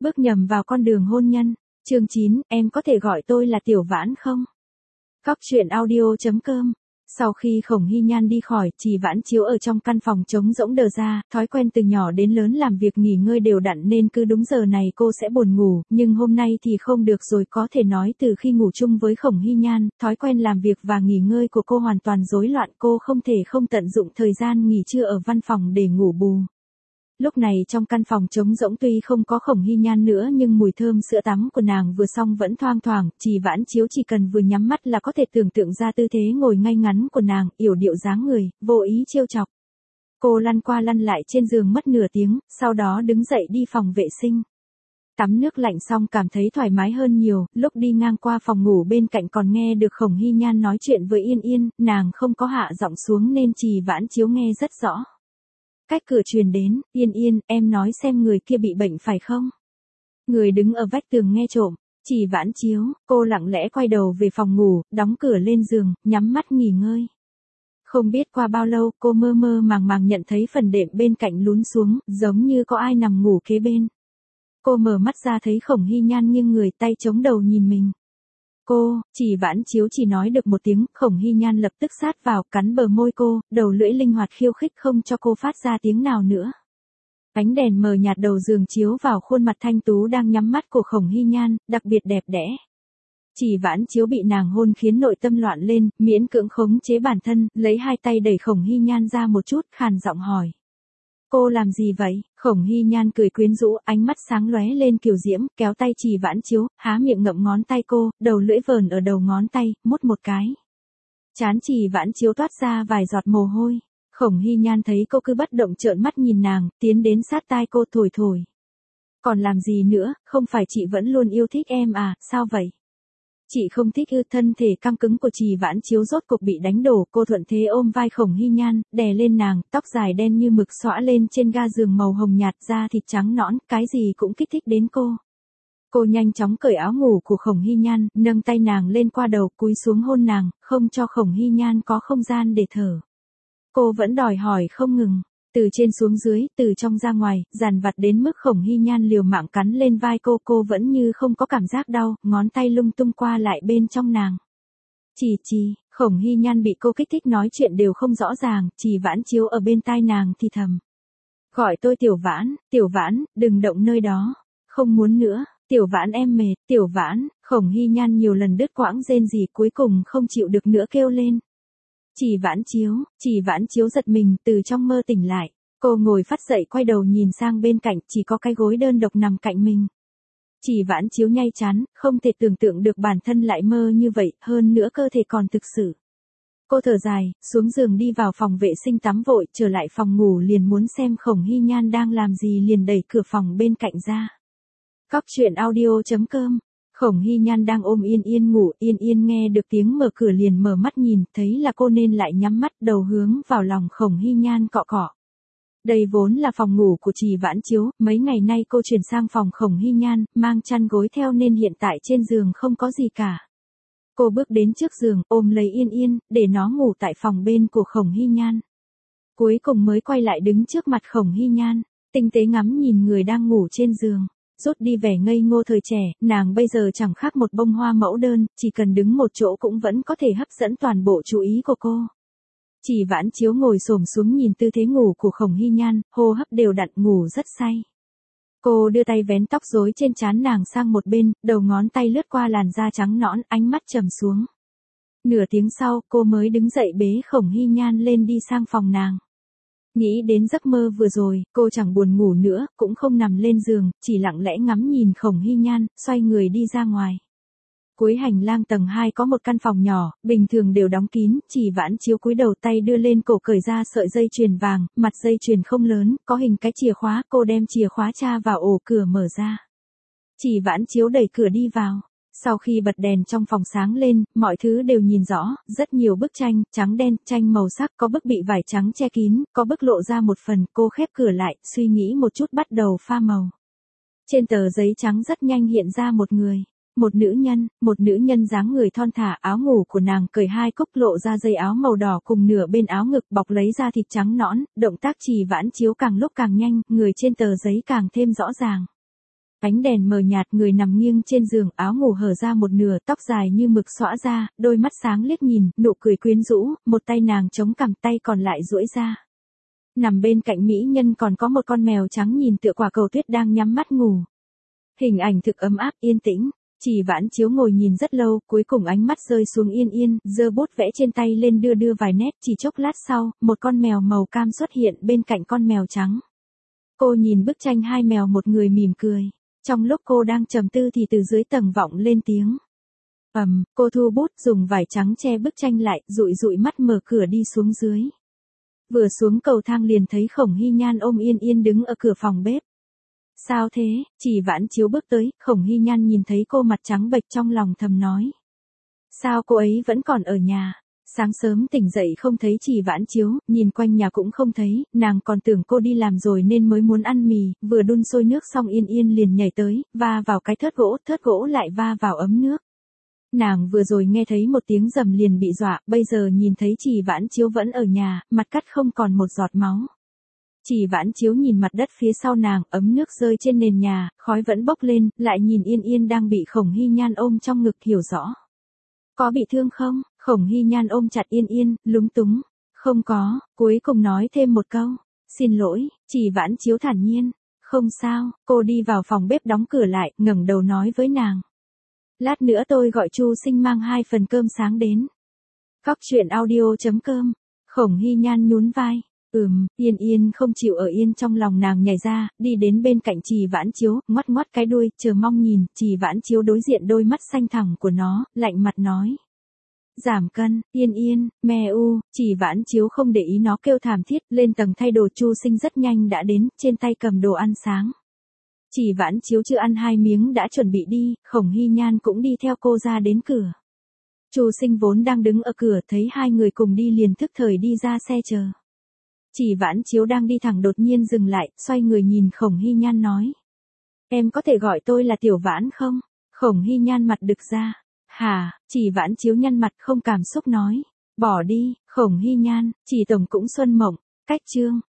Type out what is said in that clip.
Bước nhầm vào con đường hôn nhân. Chương 9, em có thể gọi tôi là Tiểu Vãn không? Cóc truyện audio.com. Sau khi Khổng Hy Nhan đi khỏi, Trì Vãn Chiếu ở trong căn phòng trống rỗng đờ ra, thói quen từ nhỏ đến lớn làm việc nghỉ ngơi đều đặn nên cứ đúng giờ này cô sẽ buồn ngủ, nhưng hôm nay thì không được rồi, có thể nói từ khi ngủ chung với Khổng Hy Nhan, thói quen làm việc và nghỉ ngơi của cô hoàn toàn rối loạn, cô không thể không tận dụng thời gian nghỉ trưa ở văn phòng để ngủ bù. Lúc này trong căn phòng trống rỗng tuy không có Khổng Hy Nhan nữa nhưng mùi thơm sữa tắm của nàng vừa xong vẫn thoang thoảng, Trì Vãn Chiếu chỉ cần vừa nhắm mắt là có thể tưởng tượng ra tư thế ngồi ngay ngắn của nàng, yểu điệu dáng người, vô ý trêu chọc. Cô lăn qua lăn lại trên giường mất nửa tiếng, sau đó đứng dậy đi phòng vệ sinh. Tắm nước lạnh xong cảm thấy thoải mái hơn nhiều, lúc đi ngang qua phòng ngủ bên cạnh còn nghe được Khổng Hy Nhan nói chuyện với Yên Yên, nàng không có hạ giọng xuống nên Trì Vãn Chiếu nghe rất rõ. Cách cửa truyền đến, Yên Yên, em nói xem người kia bị bệnh phải không? Người đứng ở vách tường nghe trộm, Trì Vãn Chiếu, cô lặng lẽ quay đầu về phòng ngủ, đóng cửa lên giường, nhắm mắt nghỉ ngơi. Không biết qua bao lâu, cô mơ mơ màng màng nhận thấy phần đệm bên cạnh lún xuống, giống như có ai nằm ngủ kế bên. Cô mở mắt ra thấy Khổng Hy Nhan nghiêng người, tay chống đầu nhìn mình. Cô, Trì Vãn Chiếu chỉ nói được một tiếng, Khổng Hy Nhan lập tức sát vào, cắn bờ môi cô, đầu lưỡi linh hoạt khiêu khích không cho cô phát ra tiếng nào nữa. Ánh đèn mờ nhạt đầu giường chiếu vào khuôn mặt thanh tú đang nhắm mắt của Khổng Hy Nhan, đặc biệt đẹp đẽ. Trì Vãn Chiếu bị nàng hôn khiến nội tâm loạn lên, miễn cưỡng khống chế bản thân, lấy hai tay đẩy Khổng Hy Nhan ra một chút, khàn giọng hỏi. Cô làm gì vậy? Khổng Hy Nhan cười quyến rũ, ánh mắt sáng lóe lên kiều diễm, kéo tay Trì Vãn Chiếu, há miệng ngậm ngón tay cô, đầu lưỡi vờn ở đầu ngón tay, mút một cái. Trán Trì Vãn Chiếu toát ra vài giọt mồ hôi. Khổng Hy Nhan thấy cô cứ bất động trợn mắt nhìn nàng, tiến đến sát tai cô thổi thổi. Còn làm gì nữa, không phải chị vẫn luôn yêu thích em à, sao vậy? Chị không thích ư? Thân thể căng cứng của Trì Vãn Chiếu rốt cục bị đánh đổ, cô thuận thế ôm vai Khổng Hy Nhan, đè lên nàng, tóc dài đen như mực xõa lên trên ga giường màu hồng nhạt, da thịt trắng nõn, cái gì cũng kích thích đến cô. Cô nhanh chóng cởi áo ngủ của Khổng Hy Nhan, nâng tay nàng lên qua đầu, cúi xuống hôn nàng, không cho Khổng Hy Nhan có không gian để thở. Cô vẫn đòi hỏi không ngừng. Từ trên xuống dưới, từ trong ra ngoài, dằn vặt đến mức Khổng Hy Nhan liều mạng cắn lên vai cô vẫn như không có cảm giác đau, ngón tay lung tung qua lại bên trong nàng. Trì, Khổng Hy Nhan bị cô kích thích nói chuyện đều không rõ ràng, Trì Vãn Chiếu ở bên tai nàng thì thầm. Gọi tôi Tiểu Vãn, đừng động nơi đó. Không muốn nữa, Tiểu Vãn em mệt, Tiểu Vãn, Khổng Hy Nhan nhiều lần đứt quãng rên rỉ cuối cùng không chịu được nữa kêu lên. Trì Vãn Chiếu giật mình, từ trong mơ tỉnh lại. Cô ngồi phắt dậy quay đầu nhìn sang bên cạnh, chỉ có cái gối đơn độc nằm cạnh mình. Trì Vãn Chiếu nhay chán, không thể tưởng tượng được bản thân lại mơ như vậy, hơn nữa cơ thể còn thực sự. Cô thở dài, xuống giường đi vào phòng vệ sinh tắm vội, trở lại phòng ngủ liền muốn xem Khổng Hy Nhan đang làm gì liền đẩy cửa phòng bên cạnh ra. Cóc truyện audio.com. Khổng Hy Nhan đang ôm Yên Yên ngủ, Yên Yên nghe được tiếng mở cửa liền mở mắt nhìn, thấy là cô nên lại nhắm mắt, đầu hướng vào lòng Khổng Hy Nhan cọ cọ. Đây vốn là phòng ngủ của Trì Vãn Chiếu, mấy ngày nay cô chuyển sang phòng Khổng Hy Nhan, mang chăn gối theo nên hiện tại trên giường không có gì cả. Cô bước đến trước giường, ôm lấy Yên Yên, để nó ngủ tại phòng bên của Khổng Hy Nhan. Cuối cùng mới quay lại đứng trước mặt Khổng Hy Nhan, tinh tế ngắm nhìn người đang ngủ trên giường. Rút đi vẻ ngây ngô thời trẻ, nàng bây giờ chẳng khác một bông hoa mẫu đơn, chỉ cần đứng một chỗ cũng vẫn có thể hấp dẫn toàn bộ chú ý của cô. Trì Vãn Chiếu ngồi xổm xuống nhìn tư thế ngủ của Khổng Hy Nhan, hô hấp đều đặn, ngủ rất say. Cô đưa tay vén tóc rối trên trán nàng sang một bên, đầu ngón tay lướt qua làn da trắng nõn, ánh mắt trầm xuống. Nửa tiếng sau, cô mới đứng dậy bế Khổng Hy Nhan lên đi sang phòng nàng. Nghĩ đến giấc mơ vừa rồi, cô chẳng buồn ngủ nữa, cũng không nằm lên giường, chỉ lặng lẽ ngắm nhìn Khổng Hy Nhan, xoay người đi ra ngoài. Cuối hành lang tầng 2 có một căn phòng nhỏ, bình thường đều đóng kín, Trì Vãn Chiếu cúi đầu tay đưa lên cổ cởi ra sợi dây chuyền vàng, mặt dây chuyền không lớn, có hình cái chìa khóa, cô đem chìa khóa tra vào ổ cửa mở ra. Trì Vãn Chiếu đẩy cửa đi vào. Sau khi bật đèn trong phòng sáng lên, mọi thứ đều nhìn rõ, rất nhiều bức tranh, trắng đen, tranh màu sắc, có bức bị vải trắng che kín, có bức lộ ra một phần, cô khép cửa lại, suy nghĩ một chút bắt đầu pha màu. Trên tờ giấy trắng rất nhanh hiện ra một người. Một nữ nhân dáng người thon thả, áo ngủ của nàng cởi hai cúc lộ ra dây áo màu đỏ cùng nửa bên áo ngực bọc lấy da thịt trắng nõn, động tác Trì Vãn Chiếu càng lúc càng nhanh, người trên tờ giấy càng thêm rõ ràng. Ánh đèn mờ nhạt, người nằm nghiêng trên giường, áo ngủ hở ra một nửa, tóc dài như mực xõa ra, đôi mắt sáng liếc nhìn, nụ cười quyến rũ, một tay nàng chống cằm, tay còn lại duỗi ra. Nằm bên cạnh mỹ nhân còn có một con mèo trắng nhìn tựa quả cầu tuyết đang nhắm mắt ngủ. Hình ảnh thực ấm áp, yên tĩnh. Chỉ Vãn Chiếu ngồi nhìn rất lâu, cuối cùng ánh mắt rơi xuống Yên Yên, giơ bút vẽ trên tay lên đưa đưa vài nét, chỉ chốc lát sau, một con mèo màu cam xuất hiện bên cạnh con mèo trắng. Cô nhìn bức tranh hai mèo một người mỉm cười. Trong lúc cô đang trầm tư thì từ dưới tầng vọng lên tiếng. Cô thu bút dùng vải trắng che bức tranh lại, dụi dụi mắt mở cửa đi xuống dưới. Vừa xuống cầu thang liền thấy Khổng Hy Nhan ôm Yên Yên đứng ở cửa phòng bếp. Sao thế? Chỉ Vãn Chiếu bước tới, Khổng Hy Nhan nhìn thấy cô mặt trắng bệch trong lòng thầm nói. Sao cô ấy vẫn còn ở nhà? Sáng sớm tỉnh dậy không thấy Chỉ Vãn Chiếu, nhìn quanh nhà cũng không thấy, nàng còn tưởng cô đi làm rồi nên mới muốn ăn mì, vừa đun sôi nước xong Yên Yên liền nhảy tới, va vào cái thớt gỗ lại va vào ấm nước. Nàng vừa rồi nghe thấy một tiếng rầm liền bị dọa, bây giờ nhìn thấy Chỉ Vãn Chiếu vẫn ở nhà, mặt cắt không còn một giọt máu. Chỉ Vãn Chiếu nhìn mặt đất phía sau nàng, ấm nước rơi trên nền nhà, khói vẫn bốc lên, lại nhìn Yên Yên đang bị Khổng Hy Nhan ôm trong ngực hiểu rõ. Có bị thương không? Khổng Hy Nhan ôm chặt Yên Yên, lúng túng. Không có, cuối cùng nói thêm một câu. Xin lỗi, Chỉ Vãn Chiếu thản nhiên. Không sao, cô đi vào phòng bếp đóng cửa lại, ngẩng đầu nói với nàng. Lát nữa tôi gọi Chu Sinh mang 2 phần cơm sáng đến. Cóc truyện audio.com. Khổng Hy Nhan nhún vai. Yên Yên không chịu ở yên trong lòng nàng nhảy ra, đi đến bên cạnh Chỉ Vãn Chiếu, ngoắt ngoắt cái đuôi, chờ mong nhìn, Chỉ Vãn Chiếu đối diện đôi mắt xanh thẳm của nó, lạnh mặt nói. Giảm cân, Yên Yên, mẹ u, Chỉ Vãn Chiếu không để ý nó kêu thảm thiết, lên tầng thay đồ. Chu Sinh rất nhanh đã đến, trên tay cầm đồ ăn sáng. Chỉ Vãn Chiếu chưa ăn 2 miếng đã chuẩn bị đi, Khổng Hy Nhan cũng đi theo cô ra đến cửa. Chu Sinh vốn đang đứng ở cửa thấy hai người cùng đi liền thức thời đi ra xe chờ. Chỉ Vãn Chiếu đang đi thẳng đột nhiên dừng lại, xoay người nhìn Khổng Hy Nhan nói. Em có thể gọi tôi là Tiểu Vãn không? Khổng Hy Nhan mặt đực ra. Hả? Chỉ Vãn Chiếu nhăn mặt không cảm xúc nói. Bỏ đi, Khổng Hy Nhan, Chỉ tổng cũng xuân mộng. Cách chương.